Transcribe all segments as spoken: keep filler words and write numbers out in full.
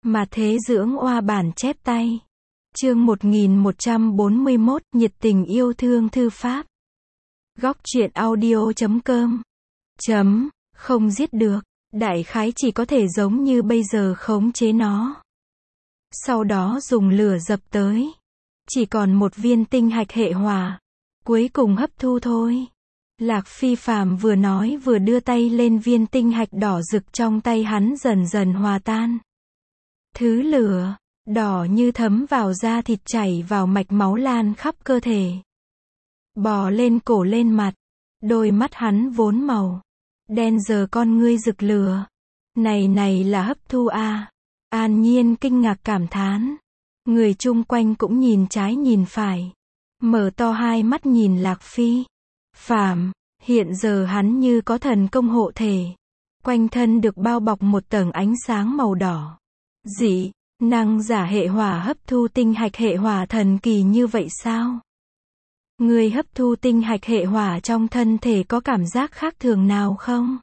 Mà thế dưỡng oa bản chép tay. Chương một nghìn một trăm bốn mươi mốt, nhiệt tình yêu thương thư pháp. Góc truyện audio chấm com. Chấm, không giết được, đại khái chỉ có thể giống như bây giờ khống chế nó. Sau đó dùng lửa dập tới. Chỉ còn một viên tinh hạch hệ hỏa. Cuối cùng hấp thu thôi. Lạc Phi Phàm vừa nói vừa đưa tay lên viên tinh hạch đỏ rực trong tay hắn dần dần hòa tan. Thứ lửa, đỏ như thấm vào da thịt chảy vào mạch máu lan khắp cơ thể. Bò lên cổ lên mặt. Đôi mắt hắn vốn màu đen giờ con ngươi rực lửa. Này này là hấp thu à. An Nhiên kinh ngạc cảm thán. Người chung quanh cũng nhìn trái nhìn phải. Mở to hai mắt nhìn Lạc Phi Phàm. Hiện giờ hắn như có thần công hộ thể. Quanh thân được bao bọc một tầng ánh sáng màu đỏ. Dị năng giả hệ hỏa hấp thu tinh hạch hệ hỏa thần kỳ như vậy sao? Người hấp thu tinh hạch hệ hỏa trong thân thể có cảm giác khác thường nào không?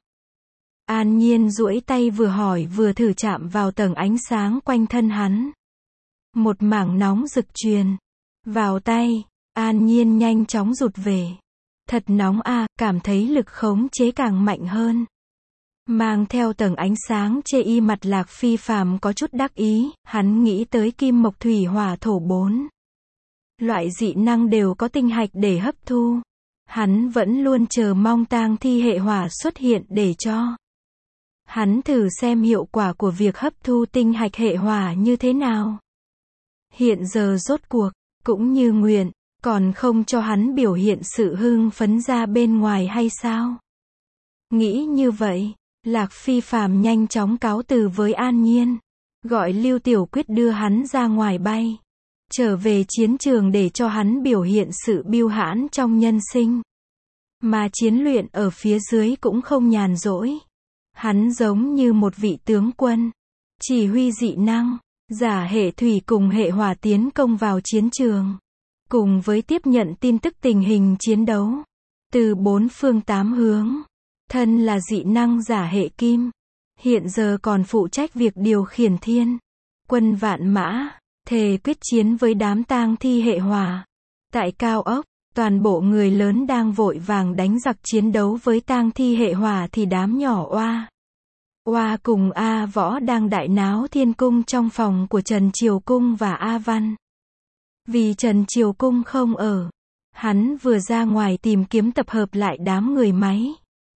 An Nhiên duỗi tay vừa hỏi vừa thử chạm vào tầng ánh sáng quanh thân hắn. Một mảng nóng rực truyền vào tay. An Nhiên nhanh chóng rụt về. Thật nóng à, cảm thấy lực khống chế càng mạnh hơn. Mang theo tầng ánh sáng chê y mặt Lạc Phi Phàm có chút đắc ý, hắn nghĩ tới kim mộc thủy hỏa thổ bốn. Loại dị năng đều có tinh hạch để hấp thu. Hắn vẫn luôn chờ mong tang thi hệ hỏa xuất hiện để cho hắn thử xem hiệu quả của việc hấp thu tinh hạch hệ hỏa như thế nào. Hiện giờ rốt cuộc, cũng như nguyện, còn không cho hắn biểu hiện sự hưng phấn ra bên ngoài hay sao? Nghĩ như vậy, Lạc Phi Phàm nhanh chóng cáo từ với An Nhiên. Gọi Lưu Tiểu Quyết đưa hắn ra ngoài bay. Trở về chiến trường để cho hắn biểu hiện sự biêu hãn trong nhân sinh. Mà chiến luyện ở phía dưới cũng không nhàn rỗi. Hắn giống như một vị tướng quân. Chỉ huy dị năng, giả hệ thủy cùng hệ hỏa tiến công vào chiến trường. Cùng với tiếp nhận tin tức tình hình chiến đấu. Từ bốn phương tám hướng. Thân là dị năng giả hệ kim. Hiện giờ còn phụ trách việc điều khiển thiên quân vạn mã. Thề quyết chiến với đám tang thi hệ hỏa. Tại cao ốc, toàn bộ người lớn đang vội vàng đánh giặc chiến đấu với tang thi hệ hỏa thì đám nhỏ oa. Oa cùng A Võ đang đại náo thiên cung trong phòng của Trần Triều Cung và A Văn. Vì Trần Triều Cung không ở. Hắn vừa ra ngoài tìm kiếm tập hợp lại đám người máy.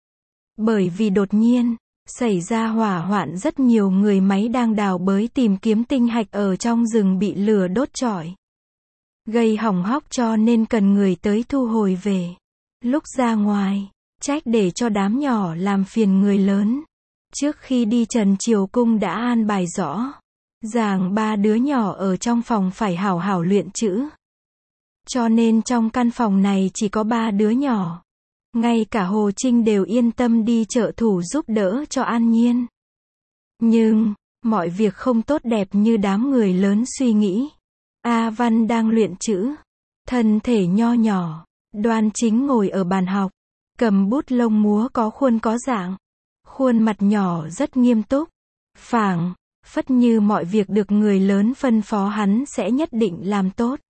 Bởi vì đột nhiên xảy ra hỏa hoạn, rất nhiều người máy đang đào bới tìm kiếm tinh hạch ở trong rừng bị lửa đốt trọi. Gây hỏng hóc cho nên cần người tới thu hồi về. Lúc ra ngoài, trách để cho đám nhỏ làm phiền người lớn. Trước khi đi Trần Triều Cung đã an bài rõ. Ràng ba đứa nhỏ ở trong phòng phải hảo hảo luyện chữ. Cho nên trong căn phòng này chỉ có ba đứa nhỏ. Ngay cả Hồ Trinh đều yên tâm đi trợ thủ giúp đỡ cho An Nhiên. Nhưng, mọi việc không tốt đẹp như đám người lớn suy nghĩ. A Văn đang luyện chữ. Thân thể nho nhỏ, đoan chính ngồi ở bàn học. Cầm bút lông múa có khuôn có dạng. Khuôn mặt nhỏ rất nghiêm túc. Phảng phất như mọi việc được người lớn phân phó hắn sẽ nhất định làm tốt.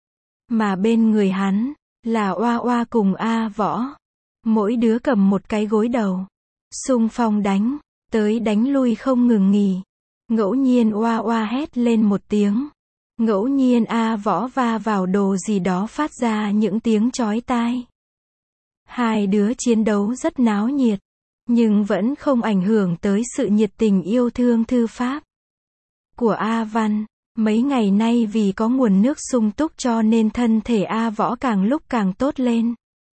Mà bên người hắn, là Oa Oa cùng A Võ. Mỗi đứa cầm một cái gối đầu. Xung phong đánh, tới đánh lui không ngừng nghỉ. Ngẫu nhiên Oa Oa hét lên một tiếng. Ngẫu nhiên A Võ va vào đồ gì đó phát ra những tiếng chói tai. Hai đứa chiến đấu rất náo nhiệt. Nhưng vẫn không ảnh hưởng tới sự nhiệt tình yêu thương thư pháp của A Văn. Mấy ngày nay vì có nguồn nước sung túc cho nên thân thể A Võ càng lúc càng tốt lên.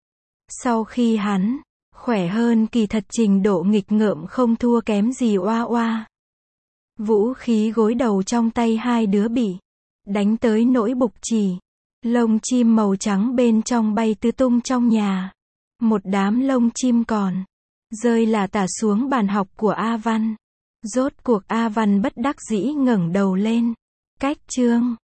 Sau khi hắn khỏe hơn, kỳ thật trình độ nghịch ngợm không thua kém gì Oa Oa. Vũ khí gối đầu trong tay hai đứa bị đánh tới nỗi bục chỉ. Lông chim màu trắng bên trong bay tứ tung trong nhà. Một đám lông chim còn rơi là tả xuống bàn học của A Văn. Rốt cuộc A Văn bất đắc dĩ ngẩng đầu lên. Cách chương